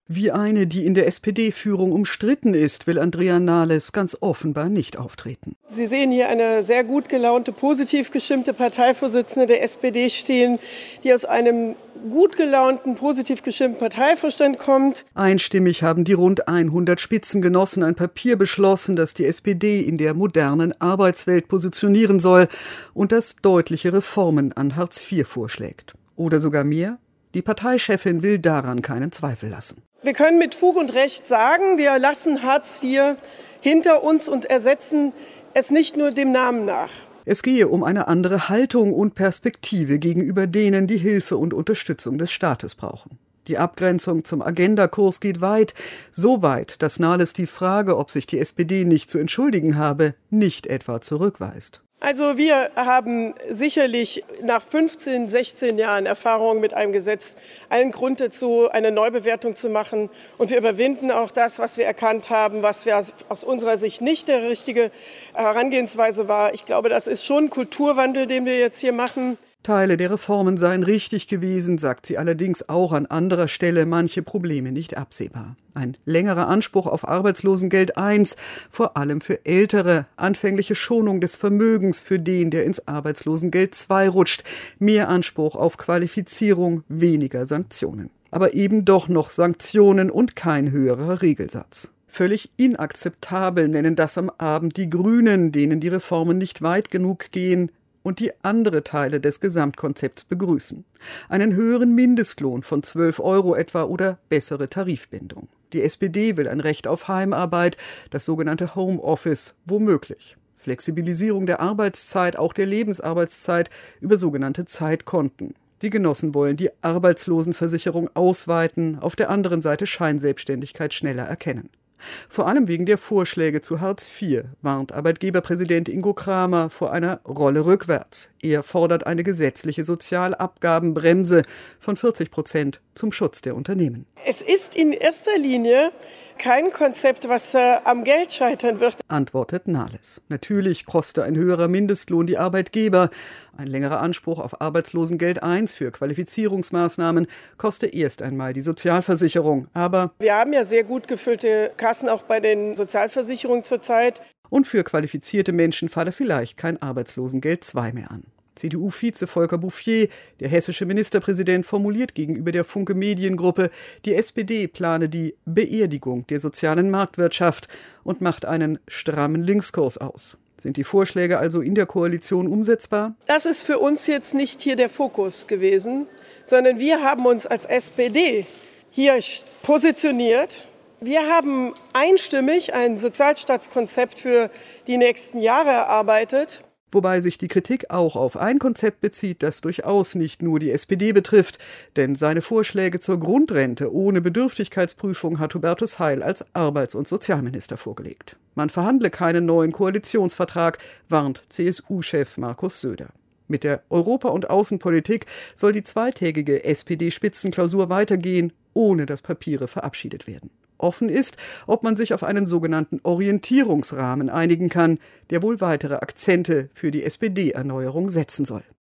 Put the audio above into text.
Wie eine, die in der SPD-Führung umstritten ist, will Andrea Nahles ganz offenbar nicht auftreten. Sie sehen hier eine sehr gut gelaunte, positiv gestimmte Parteivorsitzende der SPD stehen, die aus einem gut gelaunten, positiv gestimmten Parteivorstand kommt. Einstimmig haben die rund 100 Spitzengenossen ein Papier beschlossen, das die SPD in der modernen Arbeitswelt positionieren soll und das deutliche Reformen an Hartz IV vorschlägt. Oder sogar mehr? Die Parteichefin will daran keinen Zweifel lassen. Wir können mit Fug und Recht sagen, wir lassen Hartz IV hinter uns und ersetzen es nicht nur dem Namen nach. Es gehe um eine andere Haltung und Perspektive gegenüber denen, die Hilfe und Unterstützung des Staates brauchen. Die Abgrenzung zum Agendakurs geht weit, so weit, dass Nahles die Frage, ob sich die SPD nicht zu entschuldigen habe, nicht etwa zurückweist. Also wir haben sicherlich nach 15, 16 Jahren Erfahrung mit einem Gesetz allen Grund dazu, eine Neubewertung zu machen. Und wir überwinden auch das, was wir erkannt haben, was wir aus unserer Sicht nicht der richtige Herangehensweise war. Ich glaube, das ist schon ein Kulturwandel, den wir jetzt hier machen. Teile der Reformen seien richtig gewesen, sagt sie allerdings auch an anderer Stelle, manche Probleme nicht absehbar. Ein längerer Anspruch auf Arbeitslosengeld I, vor allem für Ältere, anfängliche Schonung des Vermögens für den, der ins Arbeitslosengeld II rutscht, mehr Anspruch auf Qualifizierung, weniger Sanktionen. Aber eben doch noch Sanktionen und kein höherer Regelsatz. Völlig inakzeptabel nennen das am Abend die Grünen, denen die Reformen nicht weit genug gehen und die andere Teile des Gesamtkonzepts begrüßen. Einen höheren Mindestlohn von 12 € etwa oder bessere Tarifbindung. Die SPD will ein Recht auf Heimarbeit, das sogenannte Homeoffice, womöglich. Flexibilisierung der Arbeitszeit, auch der Lebensarbeitszeit, über sogenannte Zeitkonten. Die Genossen wollen die Arbeitslosenversicherung ausweiten, auf der anderen Seite Scheinselbstständigkeit schneller erkennen. Vor allem wegen der Vorschläge zu Hartz IV warnt Arbeitgeberpräsident Ingo Kramer vor einer Rolle rückwärts. Er fordert eine gesetzliche Sozialabgabenbremse von 40% zum Schutz der Unternehmen. Es ist in erster Linie kein Konzept, was am Geld scheitern wird, antwortet Nahles. Natürlich koste ein höherer Mindestlohn die Arbeitgeber. Ein längerer Anspruch auf Arbeitslosengeld I für Qualifizierungsmaßnahmen koste erst einmal die Sozialversicherung. Aber wir haben ja sehr gut gefüllte Kassen auch bei den Sozialversicherungen zurzeit. Und für qualifizierte Menschen falle vielleicht kein Arbeitslosengeld II mehr an. CDU-Vize Volker Bouffier, der hessische Ministerpräsident, formuliert gegenüber der Funke Mediengruppe, die SPD plane die Beerdigung der sozialen Marktwirtschaft und macht einen strammen Linkskurs aus. Sind die Vorschläge also in der Koalition umsetzbar? Das ist für uns jetzt nicht hier der Fokus gewesen, sondern wir haben uns als SPD hier positioniert. Wir haben einstimmig ein Sozialstaatskonzept für die nächsten Jahre erarbeitet. Wobei sich die Kritik auch auf ein Konzept bezieht, das durchaus nicht nur die SPD betrifft. Denn seine Vorschläge zur Grundrente ohne Bedürftigkeitsprüfung hat Hubertus Heil als Arbeits- und Sozialminister vorgelegt. Man verhandle keinen neuen Koalitionsvertrag, warnt CSU-Chef Markus Söder. Mit der Europa- und Außenpolitik soll die zweitägige SPD-Spitzenklausur weitergehen, ohne dass Papiere verabschiedet werden. Offen ist, ob man sich auf einen sogenannten Orientierungsrahmen einigen kann, der wohl weitere Akzente für die SPD-Erneuerung setzen soll.